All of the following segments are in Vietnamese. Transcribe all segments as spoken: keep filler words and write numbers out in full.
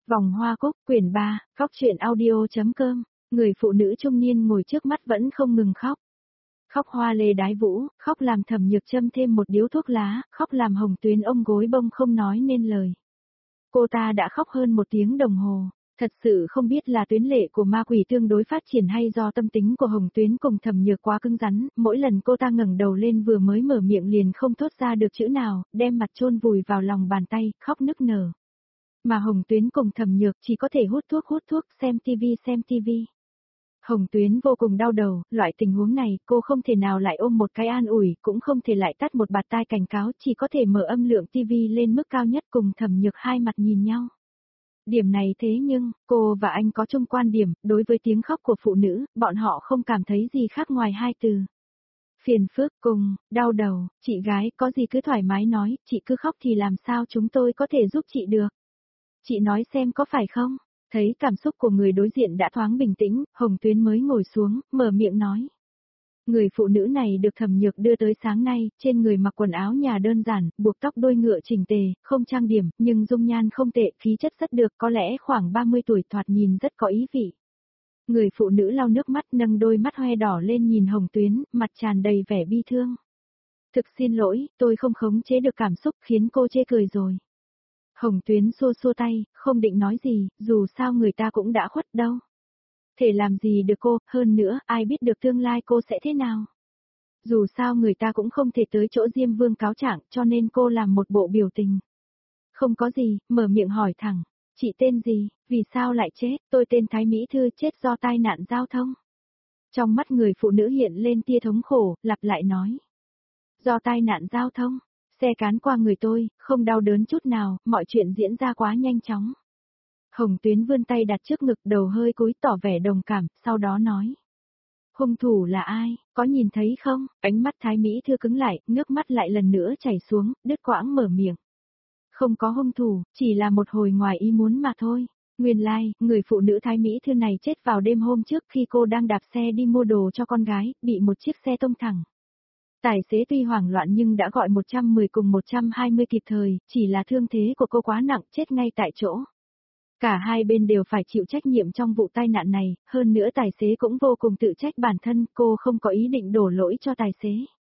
Vòng hoa cúc, quyển ba, khóc chuyện audio.com, người phụ nữ trung niên ngồi trước mắt vẫn không ngừng khóc. Khóc hoa lê đái vũ, khóc làm Thẩm Nhược châm thêm một điếu thuốc lá, khóc làm Hồng Tuyến ôm gối bông không nói nên lời. Cô ta đã khóc hơn một tiếng đồng hồ, thật sự không biết là tuyến lệ của ma quỷ tương đối phát triển hay do tâm tính của Hồng Tuyến cùng Thẩm Nhược quá cứng rắn, mỗi lần cô ta ngẩng đầu lên vừa mới mở miệng liền không thốt ra được chữ nào, đem mặt chôn vùi vào lòng bàn tay, khóc nức nở. Mà Hồng Tuyến cùng Thẩm Nhược chỉ có thể hút thuốc hút thuốc, xem tivi xem tivi. Hồng Tuyến vô cùng đau đầu, loại tình huống này cô không thể nào lại ôm một cái an ủi, cũng không thể lại tắt một bạt tai cảnh cáo, chỉ có thể mở âm lượng tivi lên mức cao nhất cùng Thẩm Nhược hai mặt nhìn nhau. Điểm này thế nhưng, cô và anh có chung quan điểm, đối với tiếng khóc của phụ nữ, bọn họ không cảm thấy gì khác ngoài hai từ. Phiền phức cùng, đau đầu, chị gái có gì cứ thoải mái nói, chị cứ khóc thì làm sao chúng tôi có thể giúp chị được. Chị nói xem có phải không? Thấy cảm xúc của người đối diện đã thoáng bình tĩnh, Hồng Tuyến mới ngồi xuống, mở miệng nói. Người phụ nữ này được Thẩm Nhược đưa tới sáng nay, trên người mặc quần áo nhà đơn giản, buộc tóc đuôi ngựa chỉnh tề, không trang điểm, nhưng dung nhan không tệ, khí chất rất được, có lẽ khoảng ba mươi tuổi thoạt nhìn rất có ý vị. Người phụ nữ lau nước mắt nâng đôi mắt hoe đỏ lên nhìn Hồng Tuyến, mặt tràn đầy vẻ bi thương. Thực xin lỗi, tôi không khống chế được cảm xúc khiến cô chê cười rồi. Hồng Tuyến xua xua tay, không định nói gì, dù sao người ta cũng đã khuất đâu. Thể làm gì được cô, hơn nữa, ai biết được tương lai cô sẽ thế nào. Dù sao người ta cũng không thể tới chỗ Diêm Vương cáo trạng, cho nên cô làm một bộ biểu tình. Không có gì, mở miệng hỏi thẳng, chị tên gì, vì sao lại chết, tôi tên Thái Mỹ Thư, chết do tai nạn giao thông. Trong mắt người phụ nữ hiện lên tia thống khổ, lặp lại nói. Do tai nạn giao thông. Xe cán qua người tôi, không đau đớn chút nào, mọi chuyện diễn ra quá nhanh chóng. Hồng Tuyến vươn tay đặt trước ngực, đầu hơi cúi tỏ vẻ đồng cảm, sau đó nói. Hung thủ là ai, có nhìn thấy không? Ánh mắt Thái Mỹ Thư cứng lại, nước mắt lại lần nữa chảy xuống, đứt quãng mở miệng. Không có hung thủ, chỉ là một hồi ngoài ý muốn mà thôi. Nguyên lai, like, người phụ nữ Thái Mỹ Thư này chết vào đêm hôm trước khi cô đang đạp xe đi mua đồ cho con gái, bị một chiếc xe tông thẳng. Tài xế tuy hoảng loạn nhưng đã gọi một trăm mười cùng một trăm hai mươi kịp thời, chỉ là thương thế của cô quá nặng, chết ngay tại chỗ. Cả hai bên đều phải chịu trách nhiệm trong vụ tai nạn này, hơn nữa tài xế cũng vô cùng tự trách bản thân, cô không có ý định đổ lỗi cho tài xế.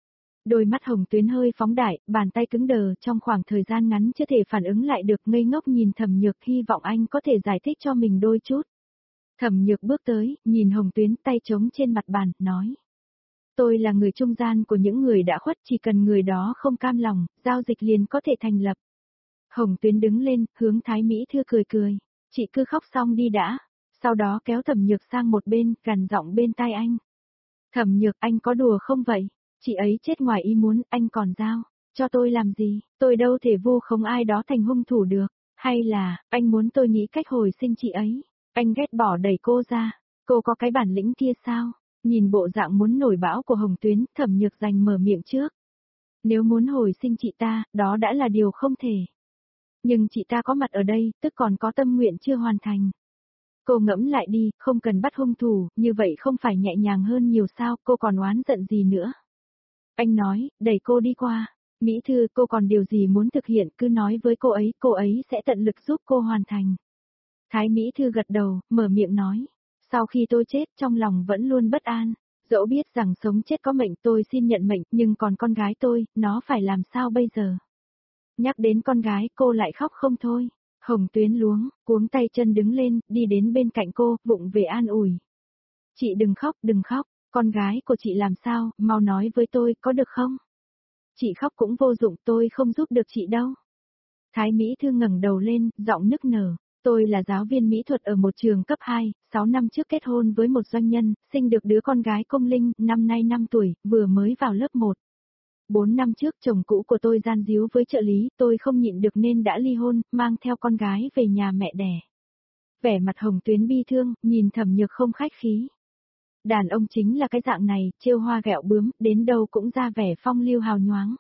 Đôi mắt Hồng Tuyến hơi phóng đại, bàn tay cứng đờ, trong khoảng thời gian ngắn chưa thể phản ứng lại được, ngây ngốc nhìn Thẩm Nhược, hy vọng anh có thể giải thích cho mình đôi chút. Thẩm Nhược bước tới, nhìn Hồng Tuyến, tay trống trên mặt bàn, nói. Tôi là người trung gian của những người đã khuất, chỉ cần người đó không cam lòng, giao dịch liền có thể thành lập. Hồng Tuyến đứng lên, hướng Thái Mỹ Thư cười cười, chị cứ khóc xong đi đã, sau đó kéo Thẩm Nhược sang một bên, gằn giọng bên tai anh. Thẩm Nhược, anh có đùa không vậy? Chị ấy chết ngoài ý muốn, anh còn giao, cho tôi làm gì, tôi đâu thể vu khống ai đó thành hung thủ được, hay là, anh muốn tôi nghĩ cách hồi sinh chị ấy, anh ghét bỏ đẩy cô ra, cô có cái bản lĩnh kia sao? Nhìn bộ dạng muốn nổi bão của Hồng Tuyến, Thẩm Nhược giành mở miệng trước. Nếu muốn hồi sinh chị ta, đó đã là điều không thể. Nhưng chị ta có mặt ở đây, tức còn có tâm nguyện chưa hoàn thành. Cô ngẫm lại đi, không cần bắt hung thủ, như vậy không phải nhẹ nhàng hơn nhiều sao, cô còn oán giận gì nữa. Anh nói, đẩy cô đi qua. Mỹ Thư, cô còn điều gì muốn thực hiện, cứ nói với cô ấy, cô ấy sẽ tận lực giúp cô hoàn thành. Thái Mỹ Thư gật đầu, mở miệng nói. Sau khi tôi chết, trong lòng vẫn luôn bất an, dẫu biết rằng sống chết có mệnh, tôi xin nhận mệnh, nhưng còn con gái tôi, nó phải làm sao bây giờ? Nhắc đến con gái, cô lại khóc không thôi. Hồng Tuyến luống, cuống tay chân đứng lên, đi đến bên cạnh cô, vụng về an ủi. Chị đừng khóc, đừng khóc, con gái của chị làm sao, mau nói với tôi, có được không? Chị khóc cũng vô dụng, tôi không giúp được chị đâu. Thái Mỹ Thư ngẩng đầu lên, giọng nức nở. Tôi là giáo viên mỹ thuật ở một trường cấp hai, sáu năm trước kết hôn với một doanh nhân, sinh được đứa con gái Công Linh, năm nay năm tuổi, vừa mới vào lớp một. bốn năm trước chồng cũ của tôi gian díu với trợ lý, tôi không nhịn được nên đã ly hôn, mang theo con gái về nhà mẹ đẻ. Vẻ mặt Hồng Tuyến bi thương, nhìn Thẩm Nhược không khách khí. Đàn ông chính là cái dạng này, trêu hoa ghẹo bướm, đến đâu cũng ra vẻ phong lưu hào nhoáng.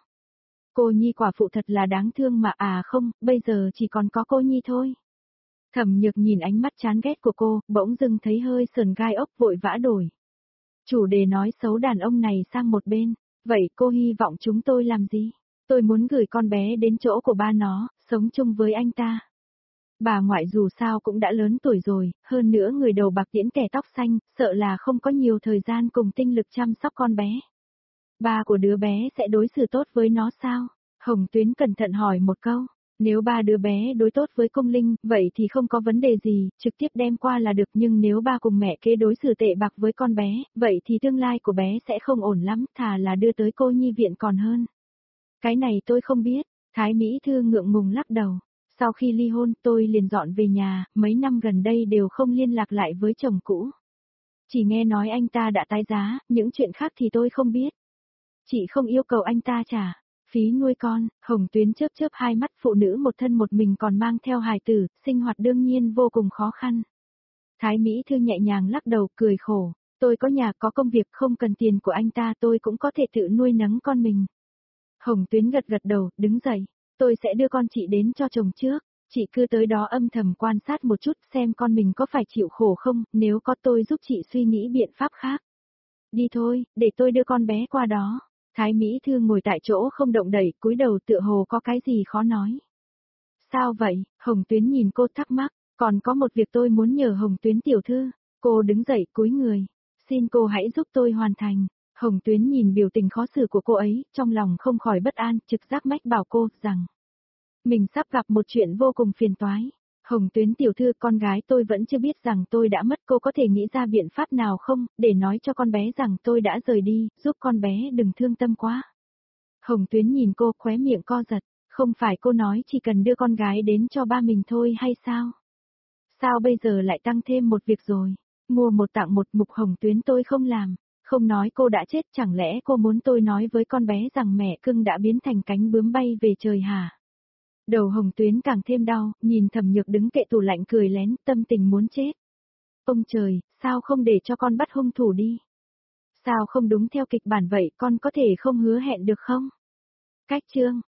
Cô Nhi quả phụ thật là đáng thương mà à không, bây giờ chỉ còn có cô Nhi thôi. Thẩm Nhược nhìn ánh mắt chán ghét của cô, bỗng dưng thấy hơi sờn gai ốc, vội vã đổi. Chủ đề nói xấu đàn ông này sang một bên, vậy cô hy vọng chúng tôi làm gì? Tôi muốn gửi con bé đến chỗ của ba nó, sống chung với anh ta. Bà ngoại dù sao cũng đã lớn tuổi rồi, hơn nữa người đầu bạc tiễn kẻ tóc xanh, sợ là không có nhiều thời gian cùng tinh lực chăm sóc con bé. Ba của đứa bé sẽ đối xử tốt với nó sao? Hồng Tuyến cẩn thận hỏi một câu. Nếu ba đứa bé đối tốt với Cung Linh, vậy thì không có vấn đề gì, trực tiếp đem qua là được, nhưng nếu ba cùng mẹ kế đối xử tệ bạc với con bé, vậy thì tương lai của bé sẽ không ổn lắm, thà là đưa tới cô nhi viện còn hơn. Cái này tôi không biết, Thái Mỹ Thư ngượng ngùng lắc đầu. Sau khi ly hôn tôi liền dọn về nhà, mấy năm gần đây đều không liên lạc lại với chồng cũ. Chỉ nghe nói anh ta đã tái giá, những chuyện khác thì tôi không biết. Chị không yêu cầu anh ta trả phí nuôi con. Hồng Tuyến chớp chớp hai mắt, phụ nữ một thân một mình còn mang theo hài tử, sinh hoạt đương nhiên vô cùng khó khăn. Thái Mỹ Thư nhẹ nhàng lắc đầu cười khổ, tôi có nhà có công việc không cần tiền của anh ta, tôi cũng có thể tự nuôi nấng con mình. Hồng Tuyến gật gật đầu, đứng dậy, tôi sẽ đưa con chị đến cho chồng trước, chị cứ tới đó âm thầm quan sát một chút xem con mình có phải chịu khổ không, nếu có tôi giúp chị suy nghĩ biện pháp khác. Đi thôi, để tôi đưa con bé qua đó. Thái Mỹ Thư ngồi tại chỗ không động đậy, cúi đầu tựa hồ có cái gì khó nói. Sao vậy? Hồng Tuyến nhìn cô thắc mắc, còn có một việc tôi muốn nhờ Hồng Tuyến tiểu thư. Cô đứng dậy cúi người, xin cô hãy giúp tôi hoàn thành. Hồng Tuyến nhìn biểu tình khó xử của cô ấy, trong lòng không khỏi bất an, trực giác mách bảo cô rằng mình sắp gặp một chuyện vô cùng phiền toái. Hồng Tuyến tiểu thư, con gái tôi vẫn chưa biết rằng tôi đã mất, cô có thể nghĩ ra biện pháp nào không, để nói cho con bé rằng tôi đã rời đi, giúp con bé đừng thương tâm quá. Hồng Tuyến nhìn cô, khóe miệng co giật, không phải cô nói chỉ cần đưa con gái đến cho ba mình thôi hay sao? Sao bây giờ lại tăng thêm một việc rồi? Mua một tặng một, Mục Hồng Tuyến tôi không làm, không nói cô đã chết, chẳng lẽ cô muốn tôi nói với con bé rằng mẹ cưng đã biến thành cánh bướm bay về trời hả? Đầu Hồng Tuyến càng thêm đau, nhìn Thẩm Nhược đứng kệ tủ lạnh cười lén, tâm tình muốn chết. Ông trời, sao không để cho con bắt hung thủ đi? Sao không đúng theo kịch bản vậy, con có thể không hứa hẹn được không? Cách chương